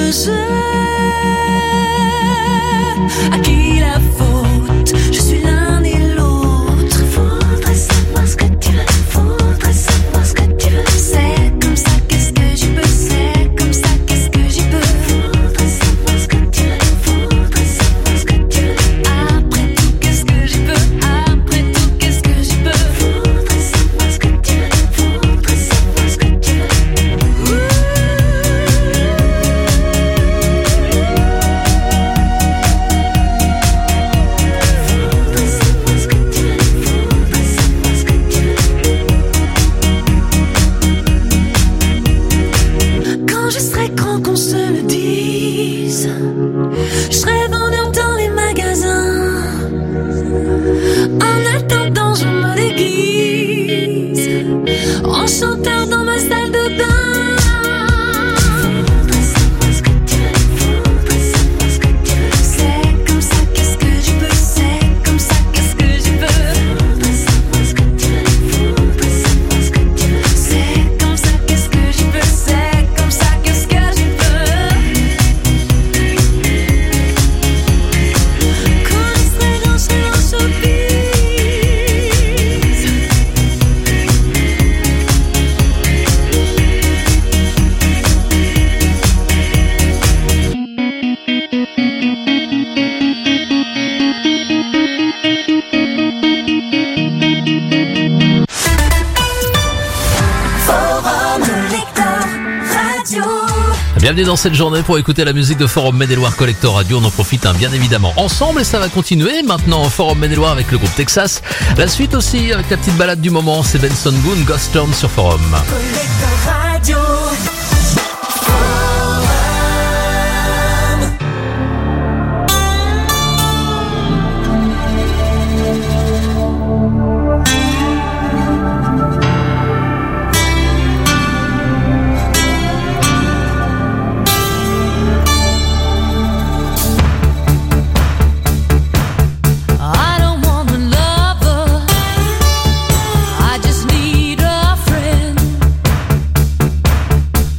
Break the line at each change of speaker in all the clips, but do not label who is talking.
je sais à qui la faute. Je suis l'un et l'autre. Faudrait savoir ce que tu veux. Faudrait savoir ce que tu veux. C'est comme ça, qu'est-ce que j'y peux. C'est comme ça, qu'est-ce que j'y peux. Faudrait savoir ce que tu veux. Faudrait savoir ce que tu veux. Après tout, qu'est-ce que j'y peux. Après tout, qu'est-ce que j'y peux. Faudrait savoir ce que tu veux. Faudrait savoir ce que tu veux. Quand je serai grand, qu'on se le dise, je serai vendeur dans les magasins. En attendant, je me déguise en chanteur dans ma salle de bain. Faudrait savoir ce que tu veux. Faudrait savoir ce que tu veux. C'est comme ça, qu'est-ce que j'y peux. C'est comme ça, qu'est-ce que j'y peux. Faudrait savoir ce que tu veux. Faudrait savoir ce que tu veux. C'est comme ça, qu'est-ce que j'y peux. C'est comme ça, qu'est-ce que j'y peux. Quand je serai grand, je serai en showbiz. Forum Lecteur Radio.
Bienvenue dans cette journée pour écouter la musique de Forum Maine-et-Loire Collector Radio. On en profite bien évidemment ensemble et ça va continuer maintenant au Forum Maine-et-Loire avec le groupe Texas. La suite aussi avec la petite balade du moment, c'est Benson Boone, Ghost Town sur Forum.
Collector Radio. I don't want a lover, I just need a friend.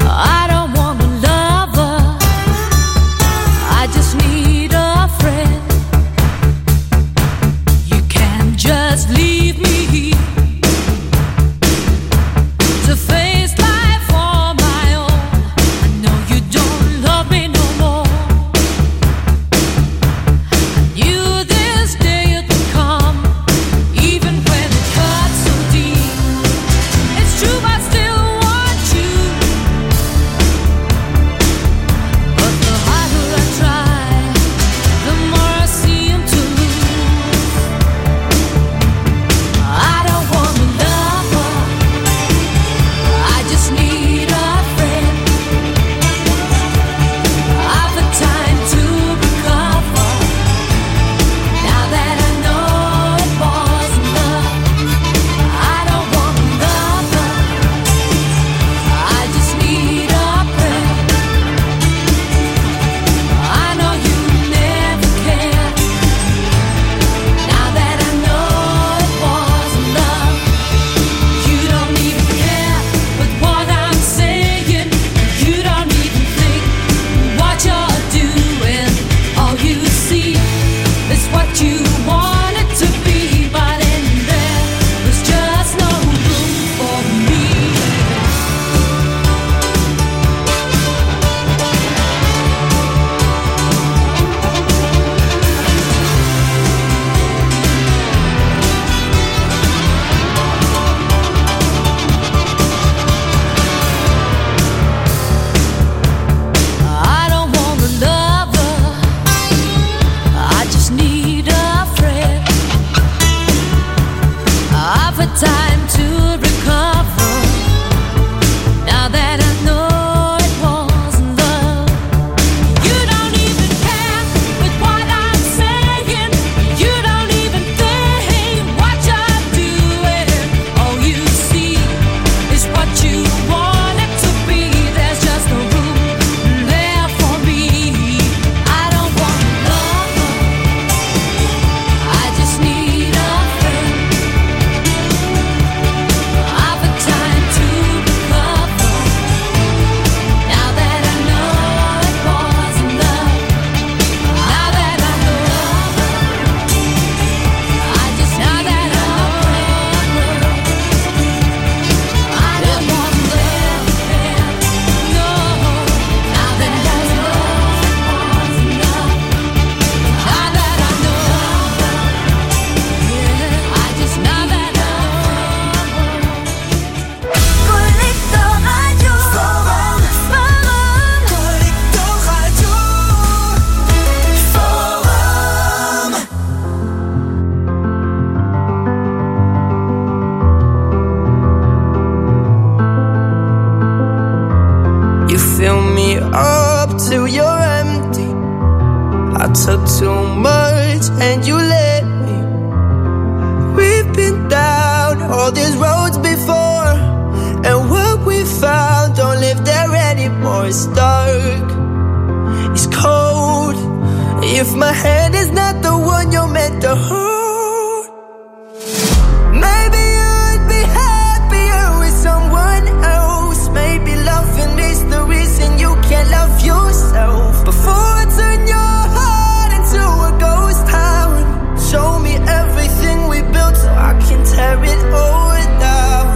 took too much and you let me. We've been down all these roads before, and what we found don't live there anymore. It's dark, it's cold. If my hand is not the one you're meant to hold, maybe you'd be happier with someone else. Maybe loving is the reason you can't love yourself. Before I turn your heart into a ghost town, show me everything we built so I can tear it all down.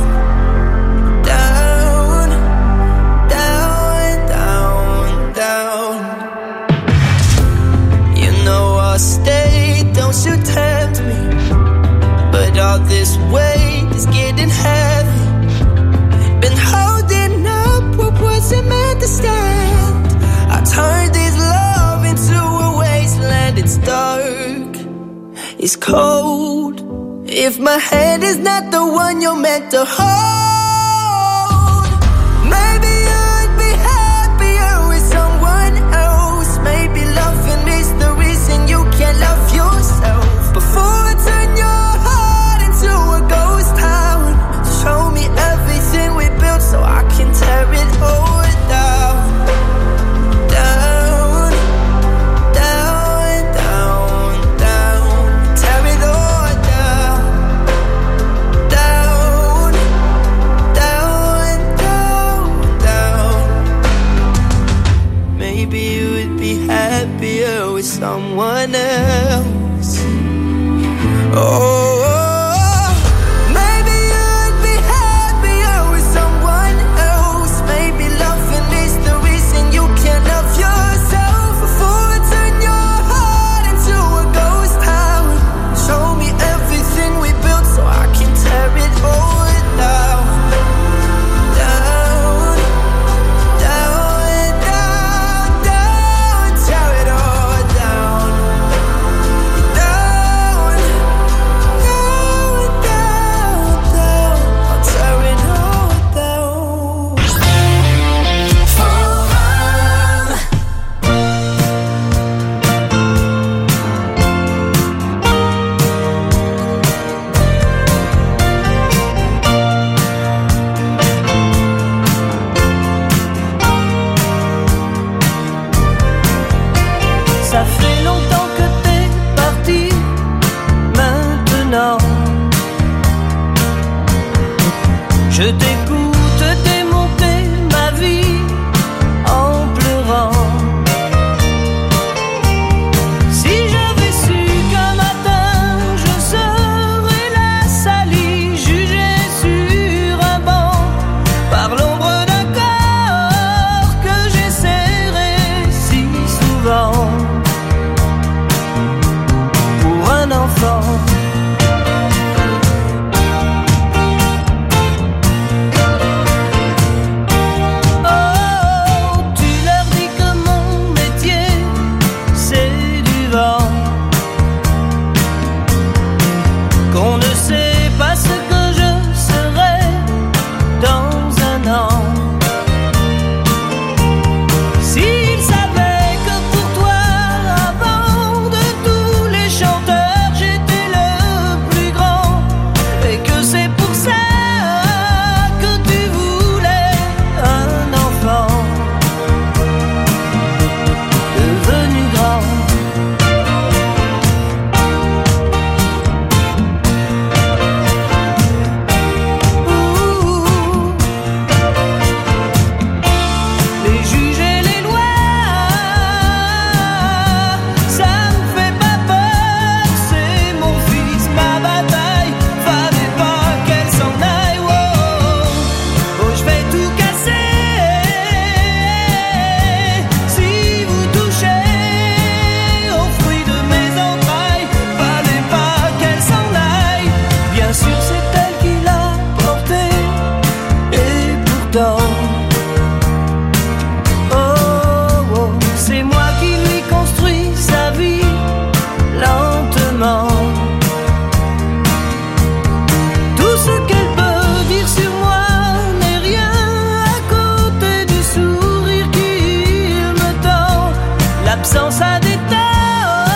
Down, down, down, down. You know I'll stay, don't you tempt me. But all this weight is getting heavy. Been holding up what wasn't meant to stand. I turned this love into a wasteland. It's dark, it's cold. If my hand is not the one you're meant to hold, maybe you'd be happier with someone else. Maybe loving is the reason you can't love yourself. Before I turn your heart into a ghost town, show me everything we built so I can tear it all down. Down, down, down, down. Tear it all down. Down, down, down, down. Maybe you would be happier with someone else. Oh, maybe you'd be happier with someone else. Maybe loving is the reason you can't love yourself. Before I turn your heart into a ghost town, show me everything we built so I can tear it all down. Down, down, down, down. Tear it all down. Down, down, down, down. I'll tear it all down. Ça fait longtemps que t'es parti, maintenant je t'écoute démonter ma vie en pleurant. Si j'avais su qu'un matin je serais la salie, jugée sur un banc par l'ombre d'un corps que j'ai serré si souvent pour un enfant. Oh, tu leur dis que mon métier c'est du vent, qu'on ne sait pas ce que je serai dans un an. S'ils savaient que pour toi, avant de tous les chanteurs, j'étais le plus grand, et que c'est pour ça que tu voulais un enfant devenu grand. Ouh, les juges et les lois, ça me fait pas peur, c'est mon fils, ma bataille, fallait pas qu'elle s'en aille. Oh, oh, je vais tout casser si vous touchez aux fruits de mes entrailles, fallait pas qu'elle s'en aille. Bien sûr c'est elle qui l'a porté, et pourtant oh, oh, c'est moi qui lui construis sa vie lentement. Tout ce qu'elle peut dire sur moi n'est rien à côté du sourire qu'il me tend. L'absence a des torts,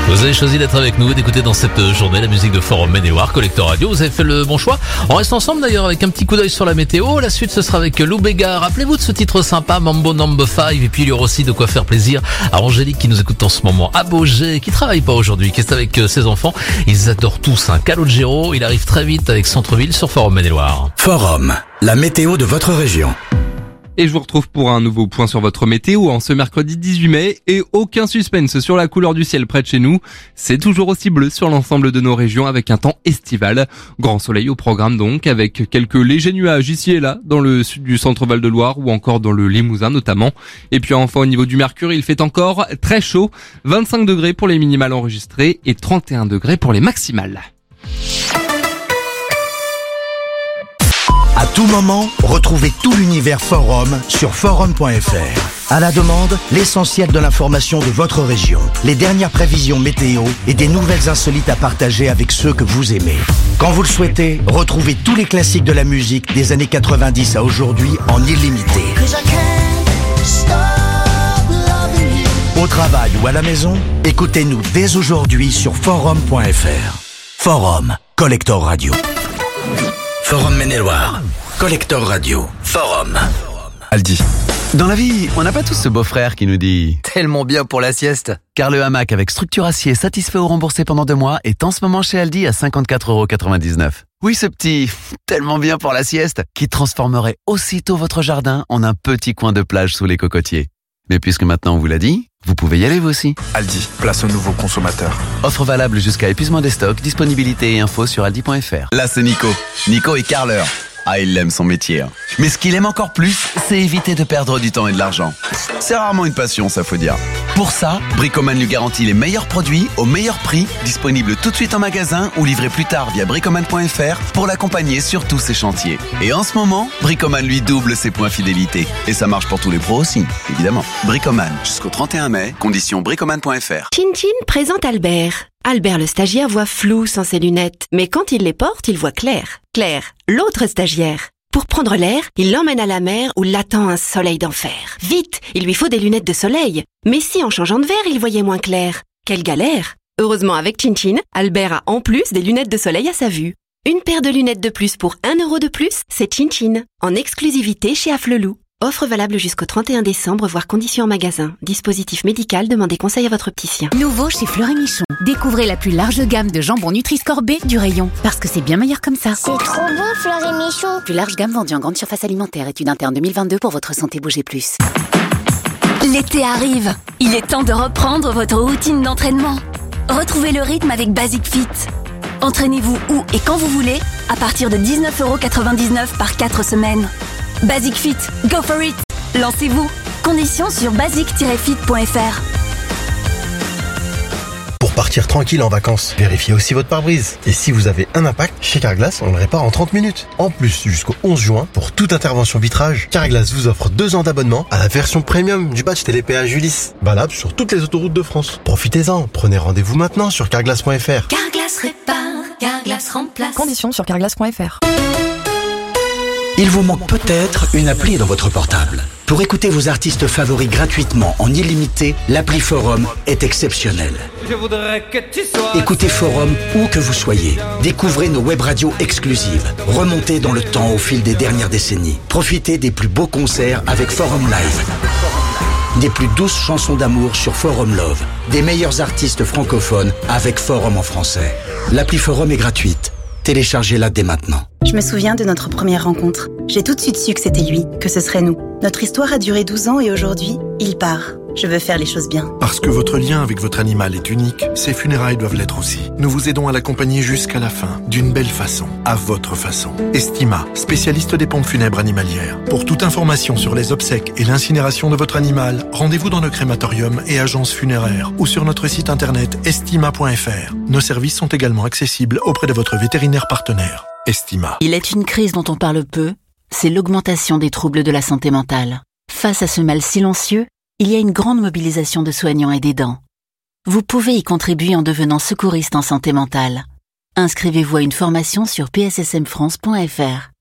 Vous avez choisi d'être avec nous et d'écouter dans cette journée la musique de Forum Maine-et-Loire, Collector Radio. Vous avez fait le bon choix. On reste ensemble d'ailleurs avec un petit coup d'œil sur la météo. La suite, ce sera avec Lou Béga. Rappelez-vous de ce titre sympa, Mambo Number 5. Et puis il y aura aussi de quoi faire plaisir à Angélique qui nous écoute en ce moment, à Baugé, qui travaille pas aujourd'hui, qui est avec ses enfants. Ils adorent tous un Calogero. Il arrive très vite avec Centre-Ville sur Forum Maine-et-Loire.
Forum, la météo de votre région.
Et je vous retrouve pour un nouveau point sur votre météo en ce mercredi 18 mai et aucun suspense sur la couleur du ciel près de chez nous. C'est toujours aussi bleu sur l'ensemble de nos régions avec un temps estival. Grand soleil au programme donc avec quelques légers nuages ici et là dans le sud du centre Val-de-Loire ou encore dans le Limousin notamment. Et puis enfin au niveau du mercure, il fait encore très chaud. 25 degrés pour les minimales enregistrées et 31 degrés pour les maximales.
À tout moment, retrouvez tout l'univers Forum sur forum.fr. À la demande, l'essentiel de l'information de votre région, les dernières prévisions météo et des nouvelles insolites à partager avec ceux que vous aimez. Quand vous le souhaitez, retrouvez tous les classiques de la musique des années 90 à aujourd'hui en illimité. Au travail ou à la maison, écoutez-nous dès aujourd'hui sur forum.fr. Forum, Collector Radio. Forum Maine-et-Loire, Collector Radio, Forum.
Aldi. Dans la vie, on n'a pas tous ce beau-frère qui nous dit « Tellement bien pour la sieste !» Car le hamac avec structure acier satisfait ou remboursé pendant 2 mois est en ce moment chez Aldi à 54,99 €. Oui, ce petit « tellement bien pour la sieste » qui transformerait aussitôt votre jardin en un petit coin de plage sous les cocotiers. Mais puisque maintenant on vous l'a dit, vous pouvez y aller vous aussi.
Aldi, place aux nouveaux consommateurs.
Offre valable jusqu'à épuisement des stocks, disponibilité et infos sur aldi.fr. Là c'est Nico. Nico est carreleur. Ah, il aime son métier. Mais ce qu'il aime encore plus, c'est éviter de perdre du temps et de l'argent. C'est rarement une passion, ça faut dire. Pour ça, Bricoman lui garantit les meilleurs produits au meilleur prix, disponibles tout de suite en magasin ou livrés plus tard via bricoman.fr pour l'accompagner sur tous ses chantiers. Et en ce moment, Bricoman lui double ses points fidélité. Et ça marche pour tous les pros aussi, évidemment. Bricoman, jusqu'au 31 mai, conditions bricoman.fr.
Chin présente Albert. Albert le stagiaire voit flou sans ses lunettes, mais quand il les porte, il voit clair. Claire, l'autre stagiaire. Pour prendre l'air, il l'emmène à la mer où l'attend un soleil d'enfer. Vite, il lui faut des lunettes de soleil. Mais si en changeant de verre, il voyait moins clair. Quelle galère! Heureusement avec Chin, Albert a en plus des lunettes de soleil à sa vue. Une paire de lunettes de plus pour 1 € de plus, c'est Chin, en exclusivité chez Afflelou. Offre valable jusqu'au 31 décembre, voire conditions en magasin. Dispositif médical, demandez conseil à votre opticien.
Nouveau chez Fleur & Michon. Découvrez la plus large gamme de jambon Nutri-Score B du rayon. Parce que c'est bien meilleur comme ça.
C'est trop bon, Fleur & Michon.
Plus large gamme vendue en grande surface alimentaire. Étude interne 2022 pour votre santé. Bougez plus.
L'été arrive. Il est temps de reprendre votre routine d'entraînement. Retrouvez le rythme avec Basic Fit. Entraînez-vous où et quand vous voulez à partir de 19,99 € par 4 semaines. Basic Fit, go for it! Lancez-vous! Conditions sur basic-fit.fr.
Pour partir tranquille en vacances, vérifiez aussi votre pare-brise. Et si vous avez un impact, chez Carglass, on le répare en 30 minutes. En plus, jusqu'au 11 juin, pour toute intervention vitrage, Carglass vous offre 2 ans d'abonnement à la version premium du badge télépéage Ulysse. Valable sur toutes les autoroutes de France. Profitez-en, prenez rendez-vous maintenant sur carglass.fr.
Carglass répare, Carglass remplace.
Conditions sur carglass.fr.
Il vous manque peut-être une appli dans votre portable. Pour écouter vos artistes favoris gratuitement en illimité, l'appli Forum est exceptionnelle. Écoutez Forum où que vous soyez. Découvrez nos web radios exclusives. Remontez dans le temps au fil des dernières décennies. Profitez des plus beaux concerts avec Forum Live. Des plus douces chansons d'amour sur Forum Love. Des meilleurs artistes francophones avec Forum en français. L'appli Forum est gratuite. Téléchargez-la dès maintenant.
Je me souviens de notre première rencontre. J'ai tout de suite su que c'était lui, que ce serait nous. Notre histoire a duré 12 ans et aujourd'hui, il part. Je veux faire les choses bien.
Parce que votre lien avec votre animal est unique, ses funérailles doivent l'être aussi. Nous vous aidons à l'accompagner jusqu'à la fin, d'une belle façon, à votre façon. Estima, spécialiste des pompes funèbres animalières. Pour toute information sur les obsèques et l'incinération de votre animal, rendez-vous dans nos crématoriums et agences funéraires ou sur notre site internet estima.fr. Nos services sont également accessibles auprès de votre vétérinaire partenaire. Estima.
Il est une crise dont on parle peu, c'est l'augmentation des troubles de la santé mentale. Face à ce mal silencieux, il y a une grande mobilisation de soignants et d'aidants. Vous pouvez y contribuer en devenant secouriste en santé mentale. Inscrivez-vous à une formation sur pssmfrance.fr.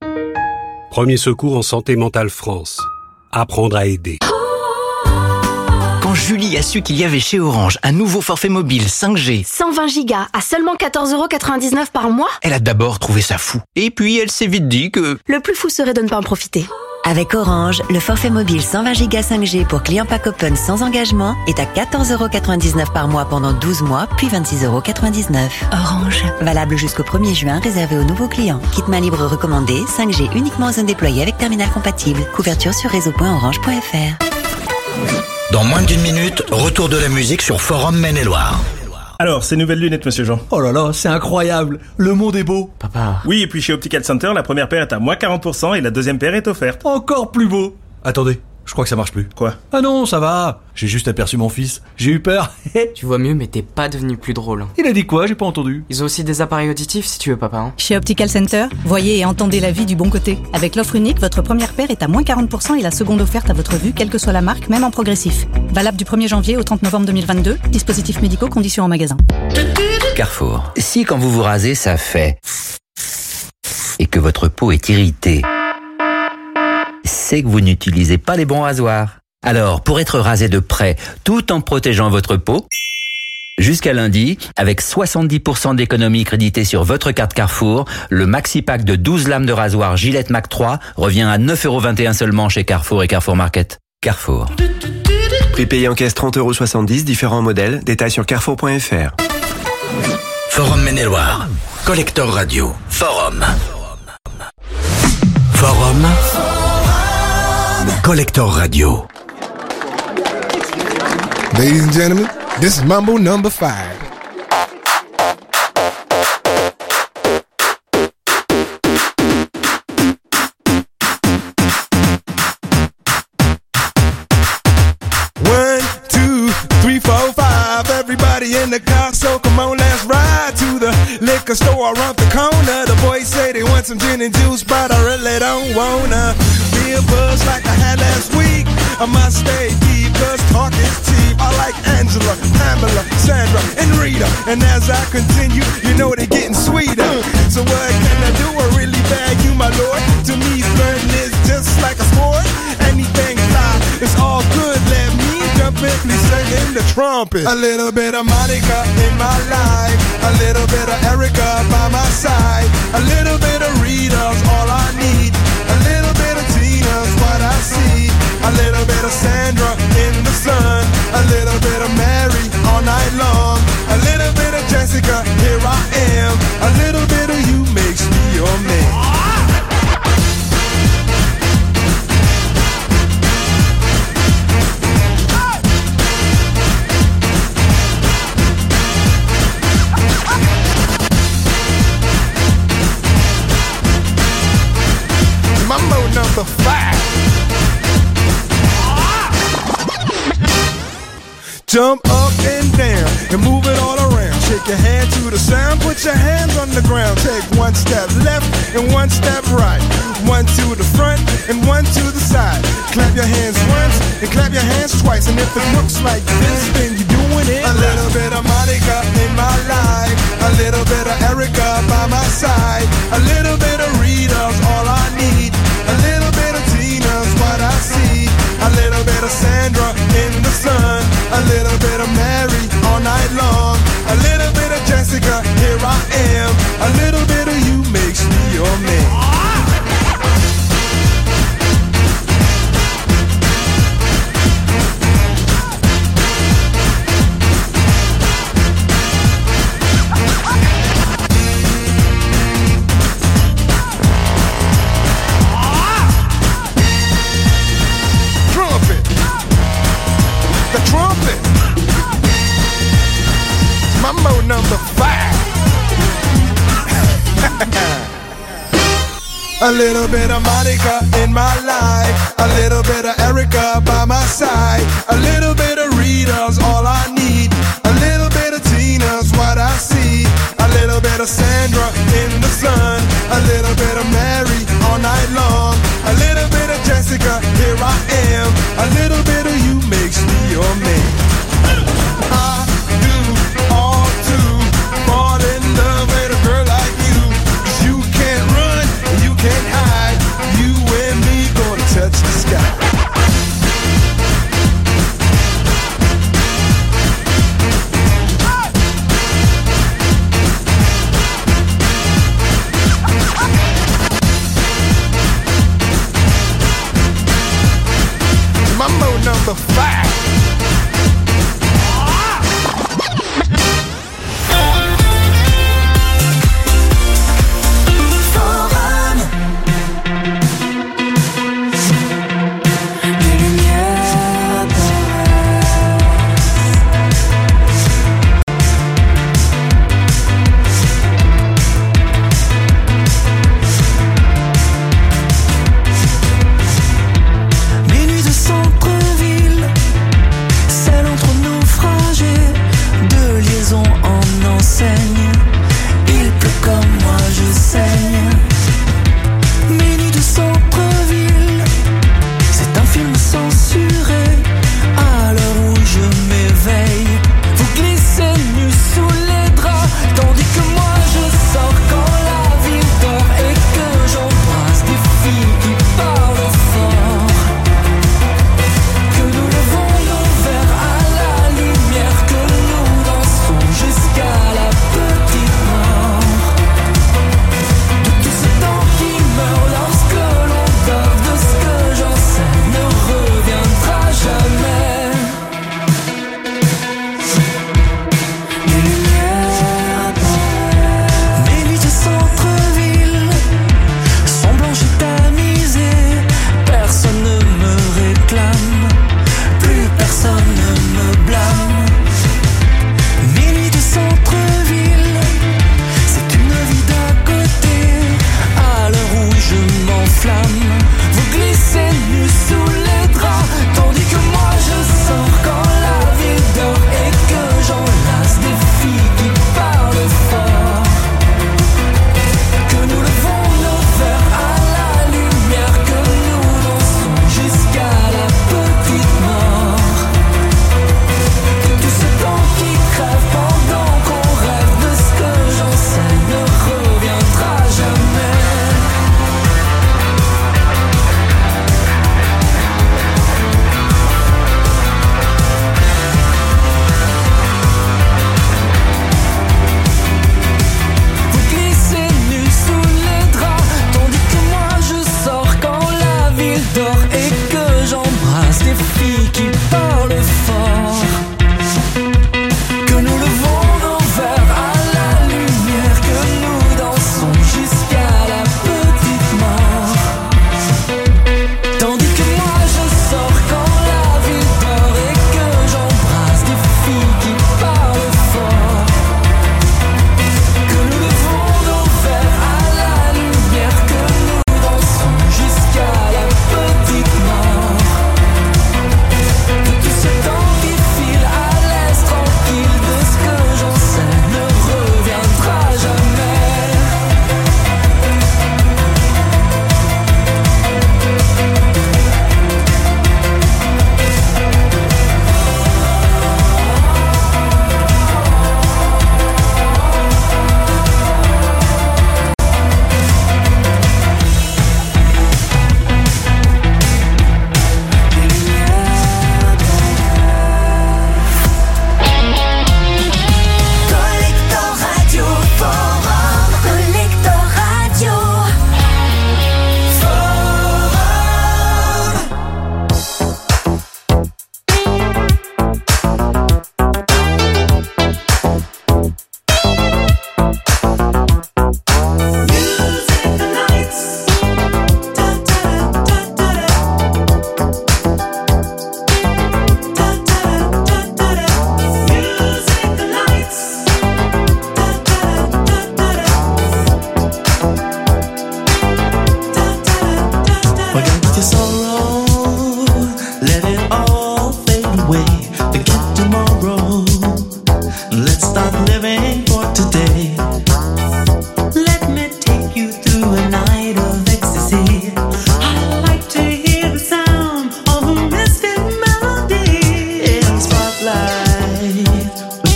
Premier secours en santé mentale France. Apprendre à aider.
Quand
Julie a su qu'il y avait chez Orange un nouveau forfait mobile 5G.
120 gigas à seulement 14,99 € par mois?
Elle a d'abord trouvé ça fou. Et puis elle s'est vite dit que...
Le plus fou serait de ne pas en profiter.
Avec Orange, le forfait mobile 120 Go 5G pour clients pack open sans engagement est à 14,99 € par mois pendant 12 mois, puis 26,99 €.
Orange.
Valable jusqu'au 1er juin, réservé aux nouveaux clients. Kit main libre recommandé, 5G uniquement en zone déployée avec terminal compatible. Couverture sur réseau.orange.fr.
Dans moins d'une minute, retour de la musique sur Forum Maine-et-Loire.
Alors, ces nouvelles lunettes, monsieur Jean.
Oh là là, c'est incroyable. Le monde est beau.
Papa.
Oui, et puis chez Optical Center, la première paire est à moins 40% et la deuxième paire est offerte.
Encore plus beau. Attendez, je crois que ça marche plus.
Quoi?
Ah non, ça va. J'ai juste aperçu mon fils. J'ai eu peur.
Tu vois mieux, mais t'es pas devenu plus drôle.
Il a dit quoi? J'ai pas entendu.
Ils ont aussi des appareils auditifs si tu veux, papa. Hein.
Chez Optical Center, voyez et entendez la vie du bon côté. Avec l'offre unique, votre première paire est à moins 40% et la seconde offerte à votre vue, quelle que soit la marque, même en progressif. Valable du 1er janvier au 30 novembre 2022. Dispositifs médicaux, conditions en magasin.
Carrefour. Si quand vous vous rasez, ça fait... et que votre peau est irritée, c'est que vous n'utilisez pas les bons rasoirs. Alors, pour être rasé de près, tout en protégeant votre peau, jusqu'à lundi, avec 70% d'économie créditée sur votre carte Carrefour, le maxi pack de 12 lames de rasoir Gillette Mac 3 revient à 9,21 € seulement chez Carrefour et Carrefour Market. Carrefour.
Prix payé en caisse 30,70 €, différents modèles, détails sur carrefour.fr.
Forum Maine-et-Loire, Collector Radio, Forum. Forum, Collector Radio.
Ladies and gentlemen, this is Mambo number 5. One, two, three, four, five. Everybody in the car, so come on, let's ride to the liquor store around the corner. The boys say they want some gin and juice, but I really don't wanna be a buzz like I had last week. I must stay deep, cause talk is cheap. I like Angela, Pamela, Sandra, and Rita. And as I continue, you know they're getting sweeter. So what can I do? I really bag you, my lord. To me, flirting is just like a sport. Anything fly, it's all good. Let me jump in, please sing in the trumpet. A little bit of Monica in my life. A little bit of Erica by my side. A little bit of Rita's all I need. A little bit of Tina's what I see. A little bit of Sandra in the sun. A little bit of Mary all night long. A little bit of Jessica, here I am. A little bit of you makes me your man. Mambo number 5. Jump up and down and move it all around. Shake your hand to the sound, put your hands on the ground. Take one step left and one step right. One to the front and one to the side. Clap your hands once and clap your hands twice. And if it looks like this, then you're doing it. A little bit of Monica in my life. A little bit of Erica by my side. A little bit of Rita's all I need. A little bit of Tina's what I see. A little bit of Sandra in the sun. A little bit of Mary all night long. A little bit of Jessica, here I am. A little bit of you makes me your man. Trumpet. Mambo number 5. A little bit of Monica in my life. A little bit of Erica by my side. A little bit of Rita's all I need. A little bit of Tina's what I see. A little bit of Sandra in the sun. A little bit of Mary all night long. A little bit of Jessica, here I am. A little bit of you makes me your man. I do all to fall in love with a girl like you. 'Cause you can't run, you can't hide. You and me gonna touch the sky.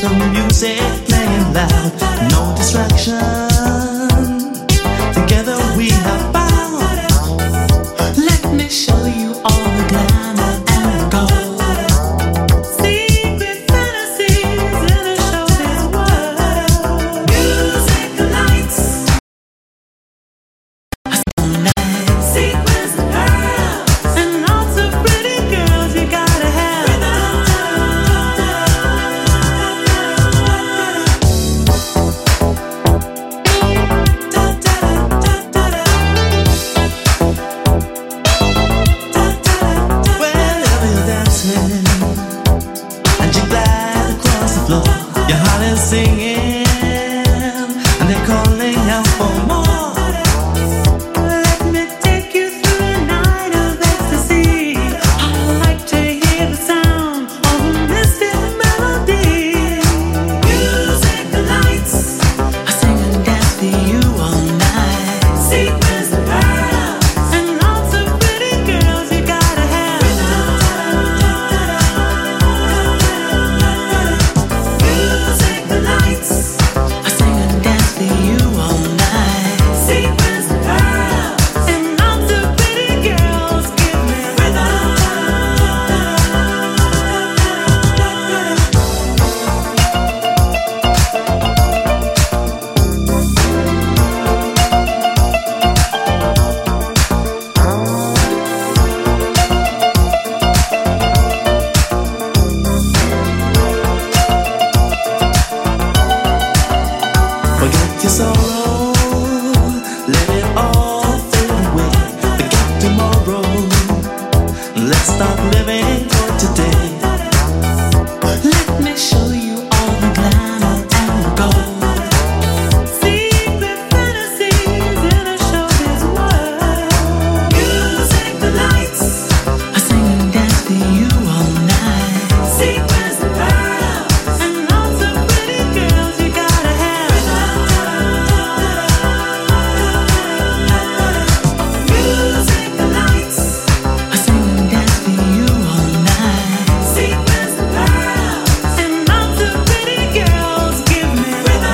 some music playing loud, no distraction. Together we have bound. Let me show you all the glamour and gold. Secret fantasies in a showbiz world. Music lights. Sequins and pearls and lots of pretty girls you gotta have. Wherever you're dancing and you glide across the floor, your heart is singing and they're calling out for more. Let me take you through a night of ecstasy. I like to hear the sound of a mystic melody. Music lights, I sing and dance for you all night. Sequins and pearls and lots of pretty girls you gotta have. Music lights, I sing and dance for you all night. Sequins and pearls and lots of pretty girls give me Forget your sorrow, let it all fade away. Forget tomorrow, let's start living for today. Let me show you all the glamour and gold. Secret fantasies in a showbiz world. Music lights, I sing and dance for you all night. Sequins and pearls and lots of pretty girls you gotta have. Music lights, I sing and dance for you all night. Sequins and pearls and lots of pretty girls give me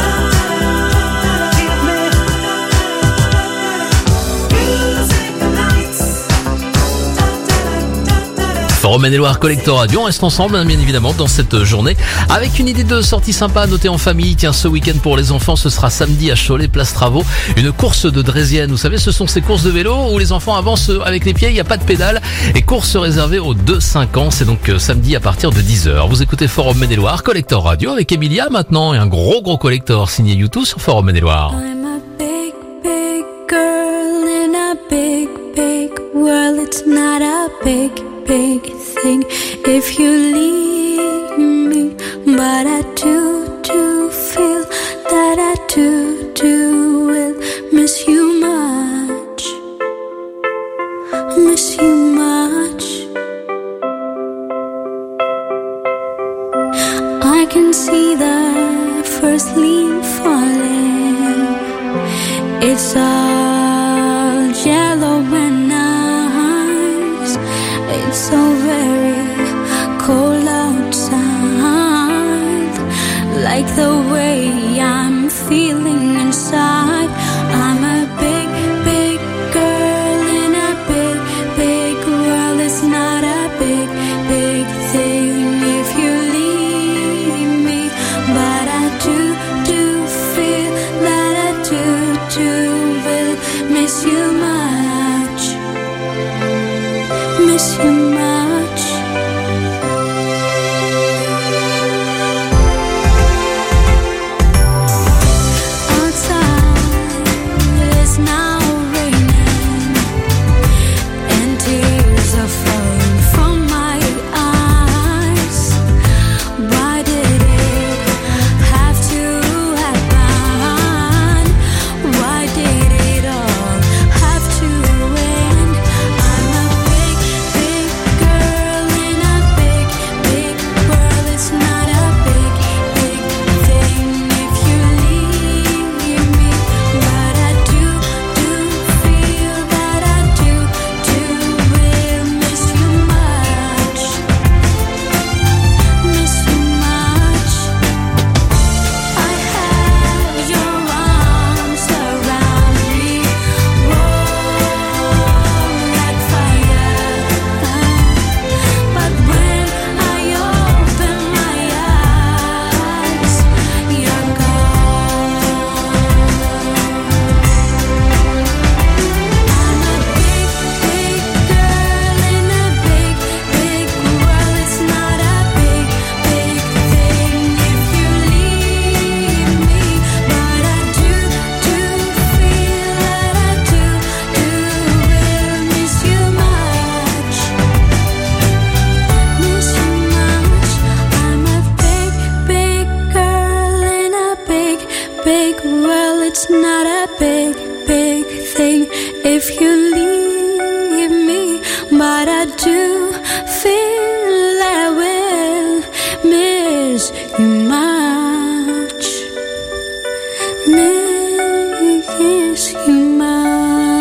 Forum Maine-et-Loire Collector Radio, on reste ensemble hein, bien évidemment dans cette journée avec une idée de sortie sympa à noter en famille. Tiens, ce week-end pour les enfants, ce sera samedi à Cholet, place Travaux, une course de draisienne. Vous savez, ce sont ces courses de vélo où les enfants avancent avec les pieds, il n'y a pas de pédale, et course réservée aux 2-5 ans. C'est donc samedi à partir de 10h. Vous écoutez Forum Maine-et-Loire Collector Radio avec Emilia maintenant et un gros collector signé YouTube sur Forum Maine-et-Loire.
I'm a big, big girl in a big, big world. It's not a big, big thing if you leave me, but I do feel that I do will miss you much, miss you much. I can see the first leaf falling. It's all yellow and nice. It's so very cold outside, like the way I'm feeling inside. I'm a big, big girl in a big, big world. It's not a big, big thing if you leave me, but I do feel that I do will miss you much, miss you much. I It's not a big, big thing if you leave me, but I do feel I will miss you much, miss you much.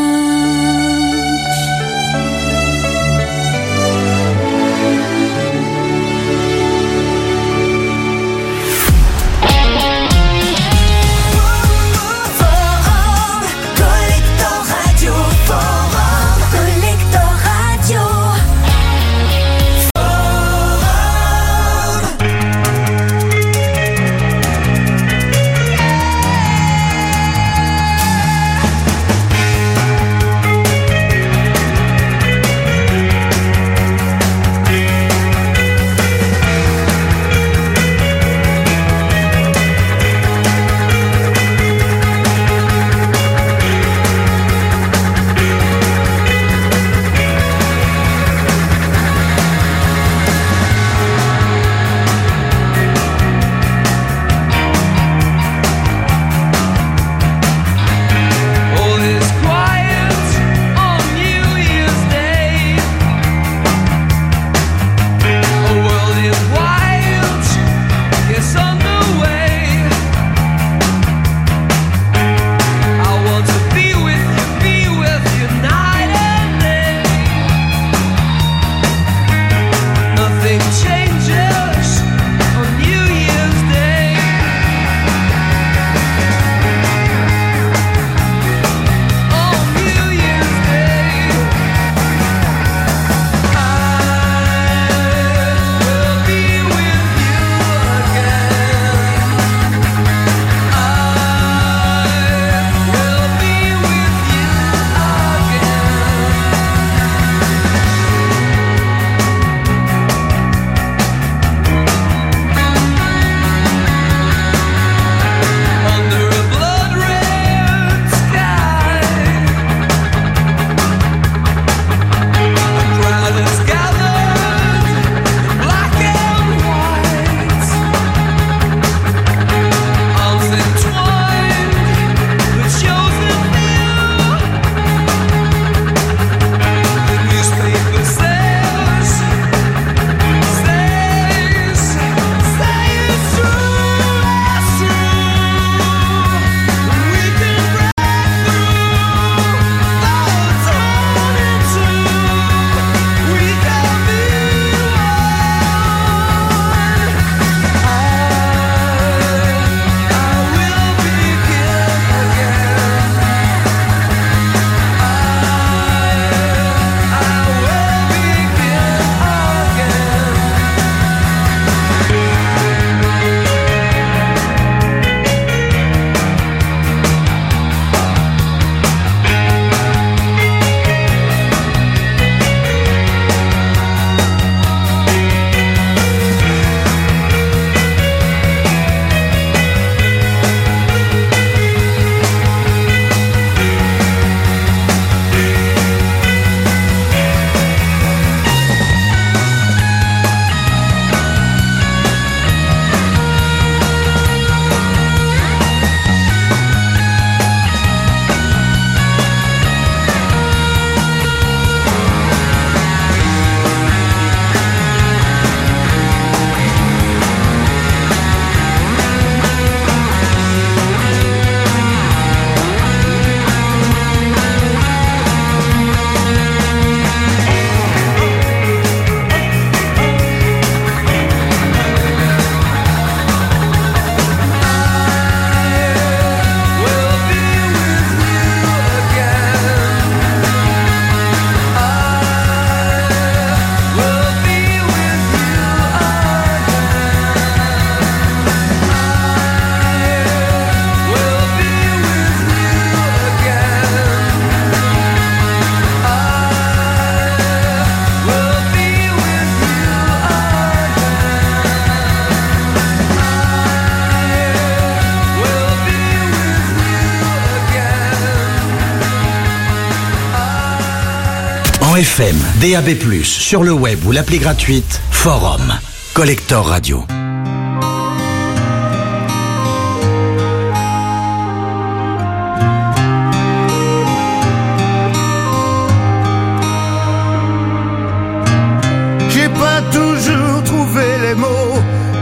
FM, DAB+, sur le web ou l'appli gratuite, Forum, Collector Radio.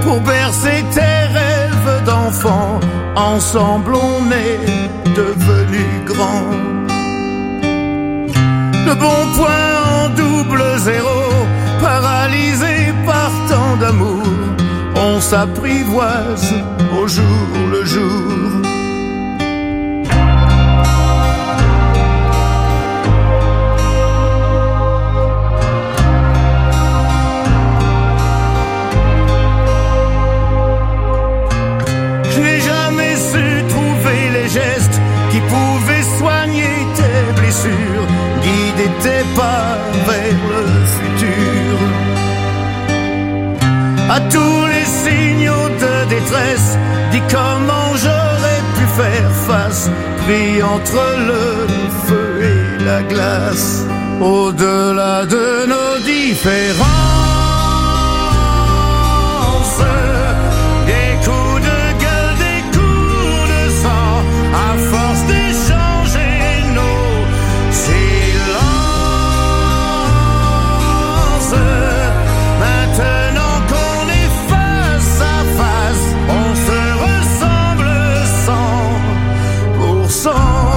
pour bercer tes rêves d'enfant. Ensemble on est devenus grands. Le bon point en double zéro, paralysé par tant d'amour, on s'apprivoise au jour le jour. Je n'ai jamais su trouver les gestes qui pouvaient soigner tes blessures, guider tes pas vers le futur. À tous les signaux de détresse, dis comment j'aurais pu faire face, pris entre le feu et la glace. Au-delà de nos différences, des coups de gueule, des coups de sang, à force d'échanger nos silences. Maintenant qu'on est face à face, on se ressemble 100%.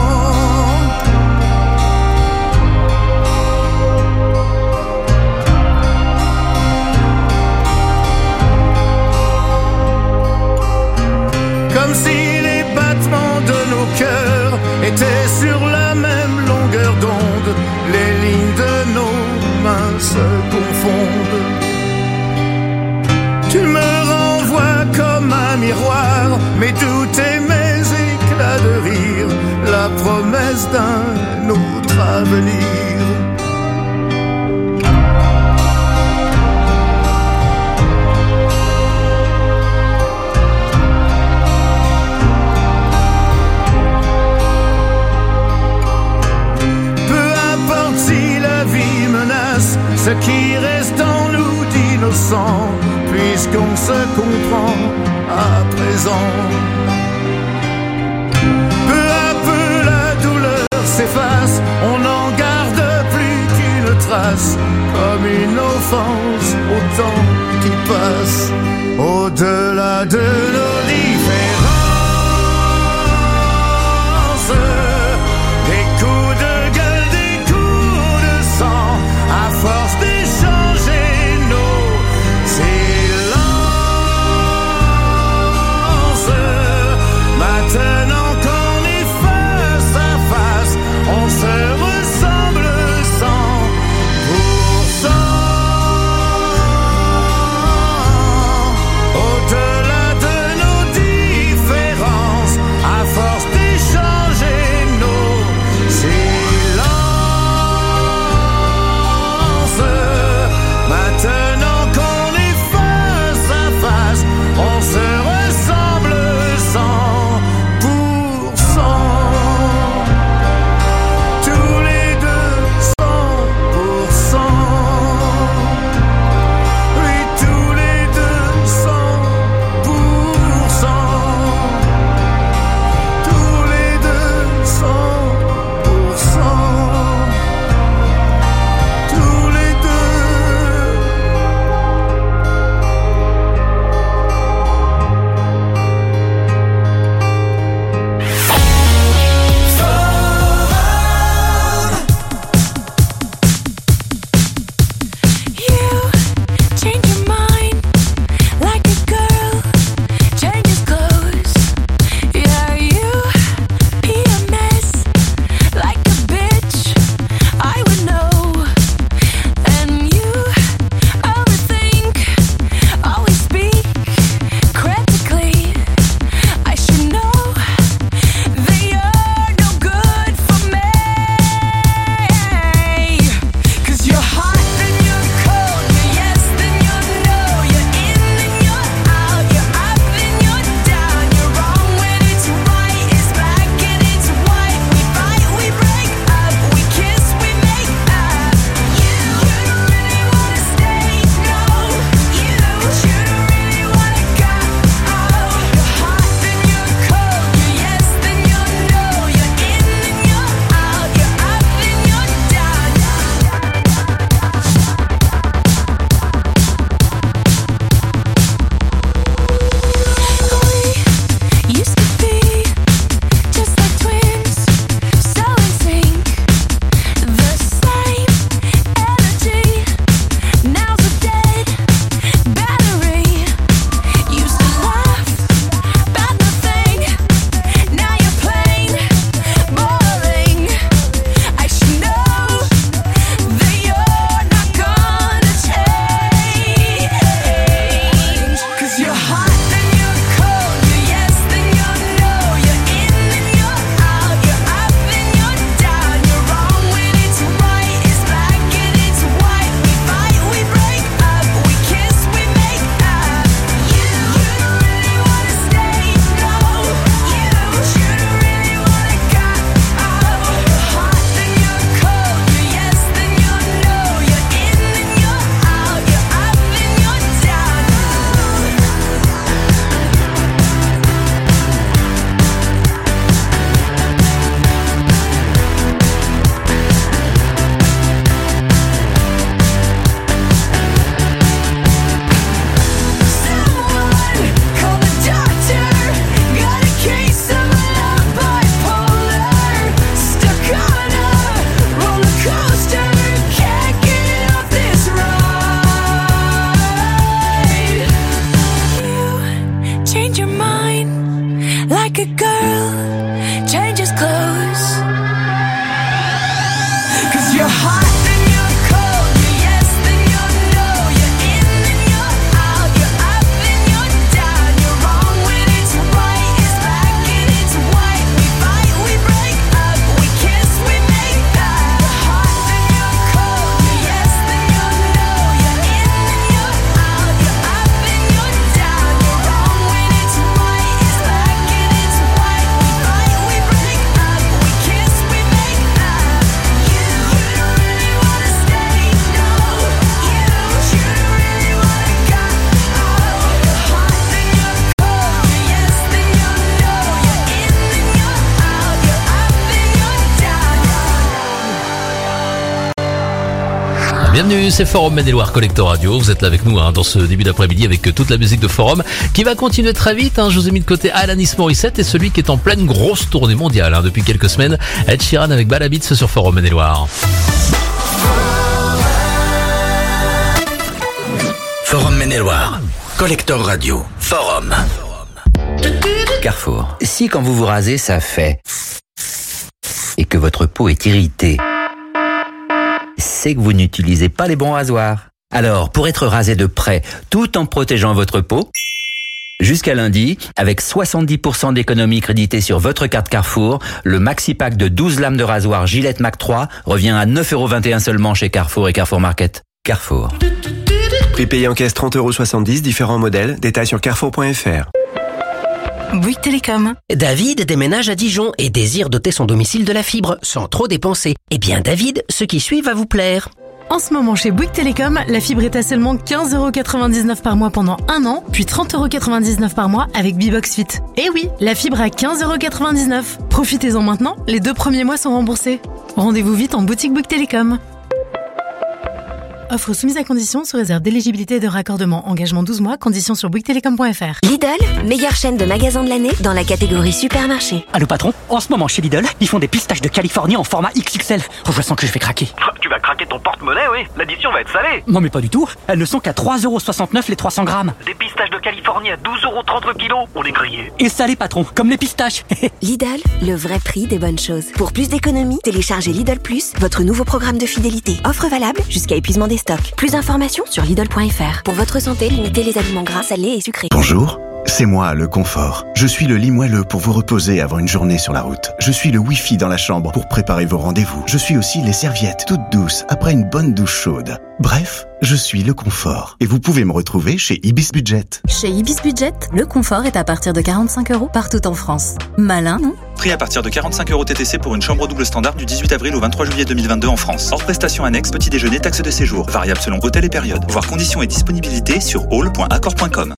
Comme si les battements de nos cœurs étaient sur la même longueur d'onde, les lignes de nos mains se confondent. Tu me renvoies comme un miroir mes doutes et mes éclats de rire, la promesse d'un autre avenir. Ce qui reste en nous d'innocent, puisqu'on se comprend à présent. Peu à peu la douleur s'efface, on n'en garde plus qu'une trace, comme une offense au temps qui passe. Au-delà de nos différences, des coups de gueule, des coups de sang, à force d'échanger nos silences. Maintenant qu'on est face à face, on se ressemble 100%. Au-delà de nos différences,
like a girl changes clothes. 'Cause you're hot.
Bienvenue, c'est Forum Maine-et-Loire Collector Radio. Vous êtes là avec nous dans ce début d'après-midi avec toute la musique de Forum qui va continuer très vite. Je vous ai mis de côté Alanis Morissette et celui qui est en pleine grosse tournée mondiale depuis quelques semaines. Ed Sheeran avec Bad Habits sur Forum Maine-et-Loire.
Forum Maine-et-Loire Collector Radio. Forum.
Carrefour. Si quand vous vous rasez, ça fait et que votre peau est irritée, c'est que vous n'utilisez pas les bons rasoirs. Alors, pour être rasé de près, tout en protégeant votre peau, jusqu'à lundi, avec 70% d'économie créditée sur votre carte Carrefour, le maxi pack de 12 lames de rasoir Gillette Mac 3 revient à 9,21€ seulement chez Carrefour et Carrefour Market. Carrefour.
Prix payé en caisse 30,70€, différents modèles, détails sur carrefour.fr.
Bouygues Télécom. David déménage à Dijon et désire doter son domicile de la fibre sans trop dépenser. Eh bien David, ce qui suit va vous plaire.
En ce moment chez Bouygues Télécom, la fibre est à seulement 15,99€ par mois pendant un an, puis 30,99€ par mois avec B-Box Fit. Et oui, la fibre à 15,99€. Profitez-en maintenant, les 2 premiers mois sont remboursés. Rendez-vous vite en boutique Bouygues Télécom. Offre soumise à condition sous réserve d'éligibilité et de raccordement. Engagement 12 mois, conditions sur bouyguestelecom.fr.
Lidl, meilleure chaîne de magasins de l'année dans la catégorie supermarché.
Allô patron, en ce moment chez Lidl, ils font des pistaches de Californie en format XXL. Oh, je sens que je vais craquer.
Tu vas craquer ton porte-monnaie, oui. L'addition va être salée.
Non mais pas du tout, elles ne sont qu'à 3,69€ les 300 grammes.
Des pistaches de Californie à 12,30€ le kilo, on est grillés.
Et salé patron, comme les pistaches.
Lidl, le vrai prix des bonnes choses. Pour plus d'économies, téléchargez Lidl Plus, votre nouveau programme de fidélité. Offre valable jusqu'à épuisement des stocks. Plus d'informations sur Lidl.fr. Pour votre santé, limitez les aliments gras, salés et sucrés.
Bonjour, c'est moi, le confort. Je suis le lit moelleux pour vous reposer avant une journée sur la route. Je suis le Wi-Fi dans la chambre pour préparer vos rendez-vous. Je suis aussi les serviettes toutes douces après une bonne douche chaude. Bref, je suis le confort. Et vous pouvez me retrouver chez Ibis Budget.
Chez Ibis Budget, le confort est à partir de 45€ partout en France. Malin, non ?
Prix à partir de 45€ TTC pour une chambre double standard du 18 avril au 23 juillet 2022 en France. Hors prestation annexe, petit déjeuner, taxe de séjour. Variable selon hôtel et période. Voir conditions et disponibilité sur hall.accor.com.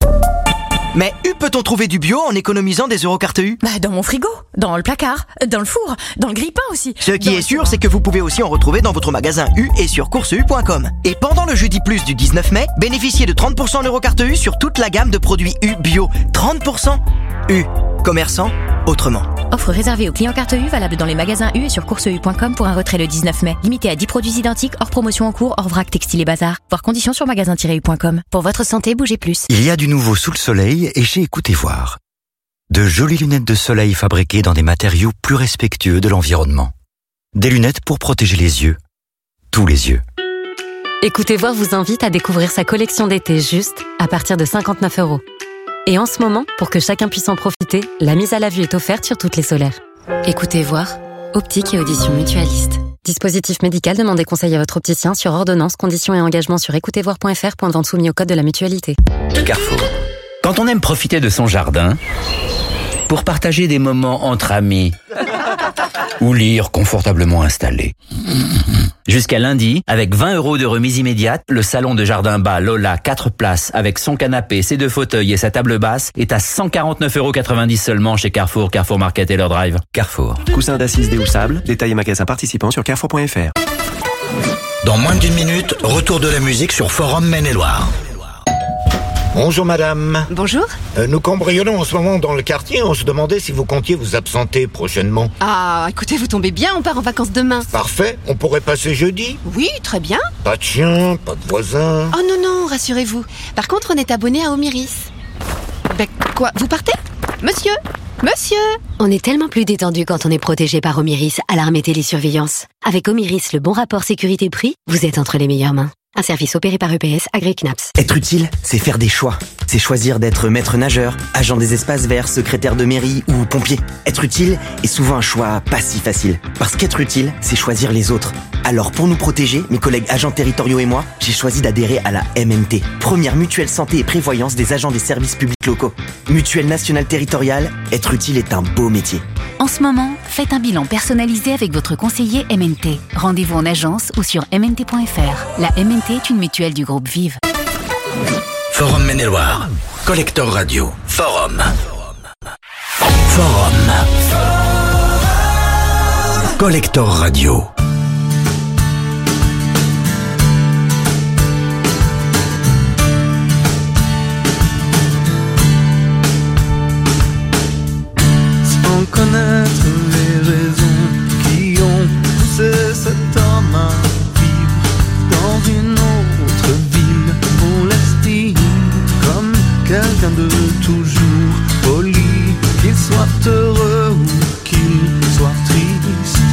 Mais où peut-on trouver du bio en économisant des euros carte U ?
Dans mon frigo, dans le placard, dans le four, dans le grille-pain aussi.
Ce qui est sûr, c'est que vous pouvez aussi en retrouver dans votre magasin U et sur courseu.com. Et pendant le jeudi plus du 19 mai, bénéficiez de 30% en euros carte U sur toute la gamme de produits U bio. 30% U. Commerçant autrement.
Offre réservée aux clients carte U, valable dans les magasins U et sur courseu.com pour un retrait le 19 mai. Limité à 10 produits identiques, hors promotion en cours, hors vrac, textile et bazar. Voir conditions sur magasin-u.com. Pour votre santé, bougez plus.
Il y a du nouveau sous le soleil et chez Écoutez Voir. De jolies lunettes de soleil fabriquées dans des matériaux plus respectueux de l'environnement. Des lunettes pour protéger les yeux. Tous les yeux.
Écoutez Voir vous invite à découvrir sa collection d'été juste à partir de 59€. Et en ce moment, pour que chacun puisse en profiter, la mise à la vue est offerte sur toutes les solaires. Écoutez Voir, optique et audition mutualiste. Dispositif médical, demandez conseil à votre opticien sur ordonnance, conditions et engagements sur écoutezvoir.fr. Point de vente soumis au code de la mutualité.
Carrefour. Quand on aime profiter de son jardin, pour partager des moments entre amis, ou lire confortablement installé. Jusqu'à lundi, avec 20€ de remise immédiate, le salon de jardin bas Lola 4 places avec son canapé, ses 2 fauteuils et sa table basse est à 149,90€ seulement chez Carrefour, Carrefour Market et leur drive. Carrefour.
Coussin d'assises déhoussable, détails et magasins participants sur carrefour.fr.
Dans moins d'une minute, retour de la musique sur Forum Maine-et-Loire.
Bonjour madame.
Bonjour.
Nous cambriolons en ce moment dans le quartier. On se demandait si vous comptiez vous absenter prochainement.
Ah, écoutez, vous tombez bien, on part en vacances demain.
Parfait, on pourrait passer jeudi.
Oui, très bien.
Pas de chien, pas de voisins.
Oh non, rassurez-vous. Par contre, on est abonné à Omiris. Ben quoi, vous partez ? Monsieur ?
Monsieur! On est tellement plus détendu quand on est protégé par Omiris, alarme et télésurveillance. Avec Omiris, le bon rapport sécurité-prix, vous êtes entre les meilleures mains. Un service opéré par EPS, agréé CNAPS.
Être utile, c'est faire des choix. C'est choisir d'être maître nageur, agent des espaces verts, secrétaire de mairie ou pompier. Être utile est souvent un choix pas si facile. Parce qu'être utile, c'est choisir les autres. Alors pour nous protéger, mes collègues agents territoriaux et moi, j'ai choisi d'adhérer à la MNT, première mutuelle santé et prévoyance des agents des services publics locaux. Mutuelle nationale territoriale, être utile est un beau métier.
En ce moment, faites un bilan personnalisé avec votre conseiller MNT. Rendez-vous en agence ou sur mnt.fr. La MNT est une mutuelle du groupe Vive.
Forum Maine-et-Loire, Collector Radio, Forum. Forum. Collector Radio.
Sans connaître les raisons qui ont poussé cet homme à vivre dans une autre ville, on l'estime comme quelqu'un de toujours poli, qu'il soit heureux ou qu'il soit triste,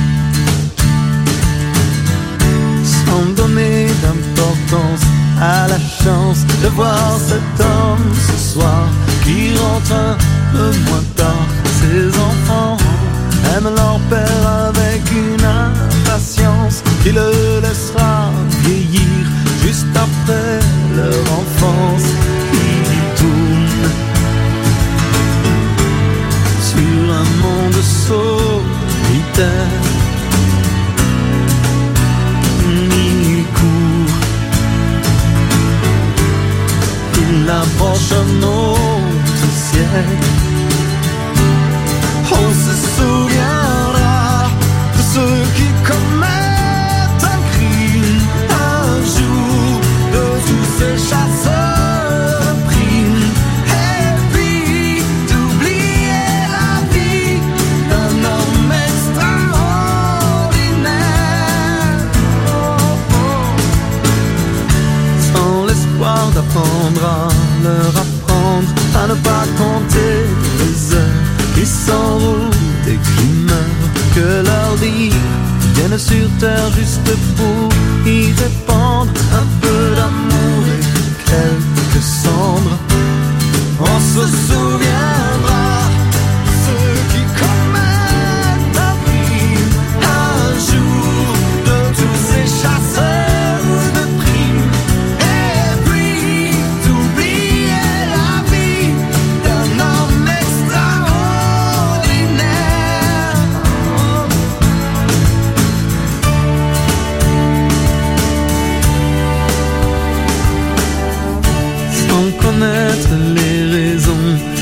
sans donner d'importance à la chance de voir cet homme ce soir qui rentre un peu moins tard. Ses enfants aiment leur père avec une impatience qui le laissera vieillir juste après leur enfance. Il tourne sur un monde solitaire. Il court, il approche un autre siècle. On se souviendra de ceux qui commettent un crime un jour, de tous ces chasseurs de primes, et puis d'oublier la vie d'un homme extraordinaire. Sans l'espoir d'apprendre à leur apprendre à ne pas compter les heures qui s'enroulent et qui meurent, que leur dire viennent sur terre juste pour y répandre un peu d'amour et quelques cendres. On se souviendra de ceux qui commettent un crime un jour, de tous ces chasseurs de primes, et puis d'oublier la vie d'un homme extraordinaire. Sans connaître les raisons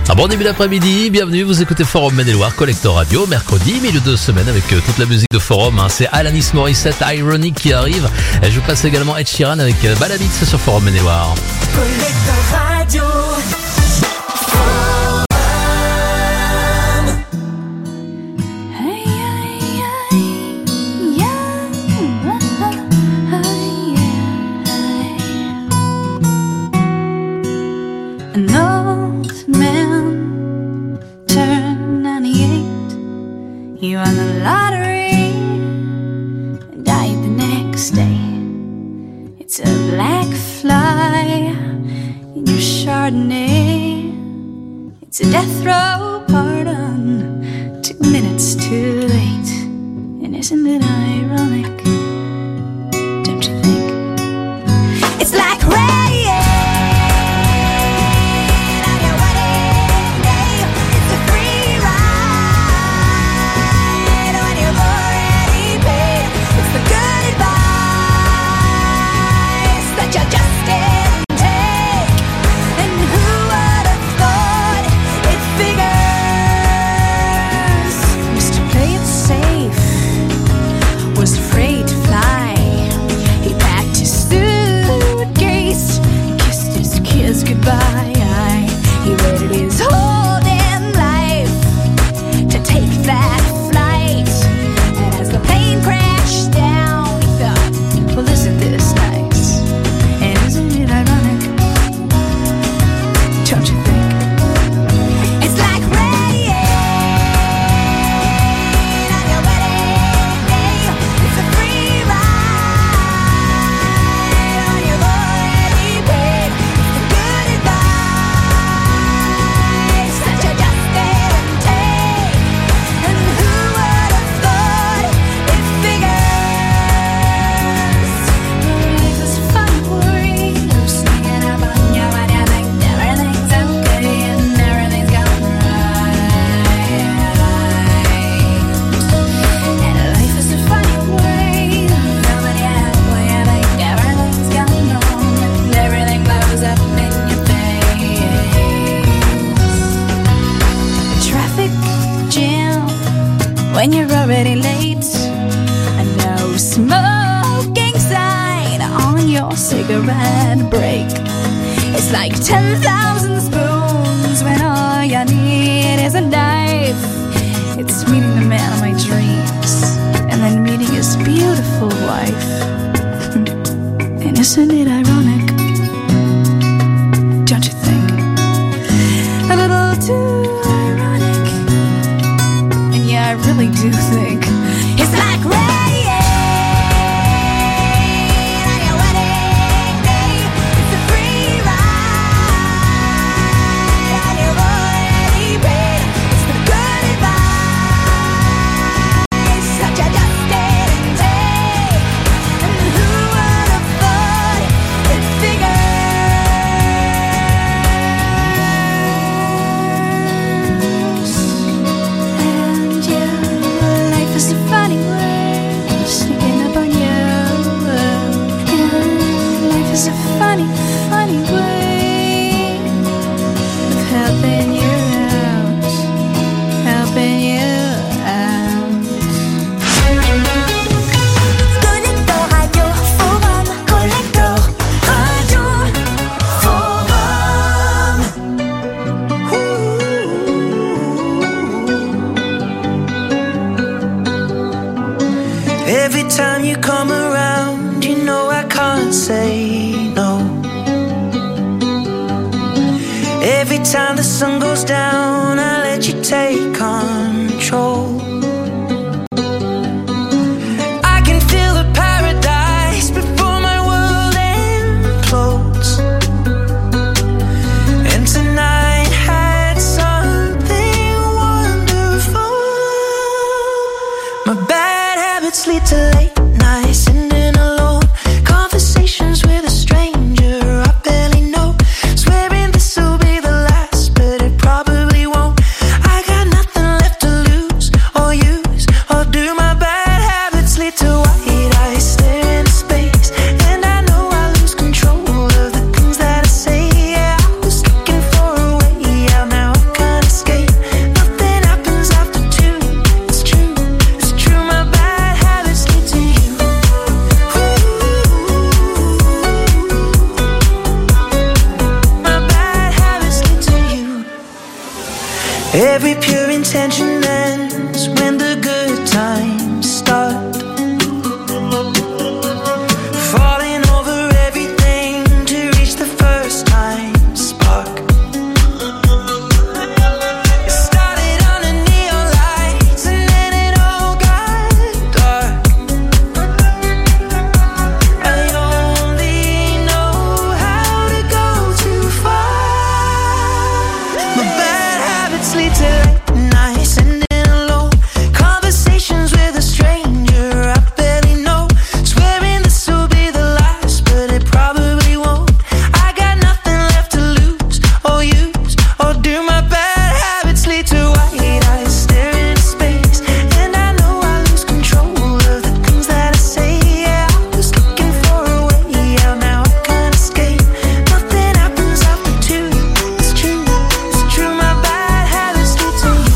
Un bon début d'après-midi, bienvenue, vous écoutez Forum Maine-et-Loire, Collector Radio, mercredi, milieu de semaine avec toute la musique de Forum. C'est Alanis Morissette, Ironic qui arrive. Et je passe également Ed Sheeran avec Balabitz sur Forum Maine-et-Loire.
Collector Radio. An old man turned 98. He won the lottery and died the next day. It's a black fly in your Chardonnay. It's a death row pardon, 2 minutes too late. And isn't it ironic? Don't you think? It's like rain. Goodbye. He waited his whole damn life to take that flight. And as the plane crashed down, he thought, well, isn't this nice? And isn't it ironic? Don't you think? It's like rain on your wedding day. It's a free ride on your already paid. When you're already late, a no smoking sign on your cigarette break. It's like 10,000 spoons when all you need is a knife. It's meeting the man of my dreams and then meeting his beautiful wife. And isn't it ironic? Don't you think? A little too ironic. And yeah, I really do think it's like rain on your wedding day. It's a free ride on your already paid. It's the good advice that you just didn't take. And who would have thought it figures? And yeah, life is a funny way sneaking up on you. Yeah, life is a funny, funny way of helping you out, helping you out. Collector Radio Forum, Collector Radio Forum.
Every time you come around, you know I can't say no. Every time the sun goes down, I let you take control. I can feel the paradise before my world implodes. And tonight had something wonderful. My bad habits lead to late nights, sitting alone. Conversations with a stranger I barely know. Swearing this'll be the last, but it probably won't. I got nothing left Every pure intention ends when the good times start. Falling over everything to reach the first time spark. It started under neon lights and then it all got dark. I only know how to go too far. My bad habits lead to late nights and in alone conversations with a stranger I barely know. Swearing this will be the last, but it probably won't. I got nothing left to lose or use or do. My bad habits lead to white eyes staring into space, and I know I lose control of the things that I say. Yeah, I was looking for a way out, now I can't escape. Nothing happens after two. It's true, it's true. My bad habits lead to you.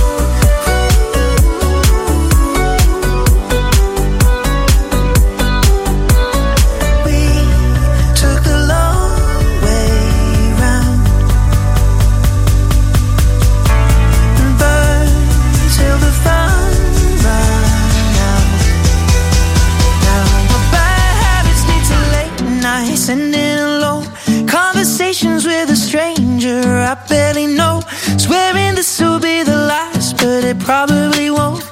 We took the long way round and burned till the fun ran out. Now my bad habits lead to late nights and in alone conversations with a stranger I barely know. Swearing this will be the last, but it probably won't.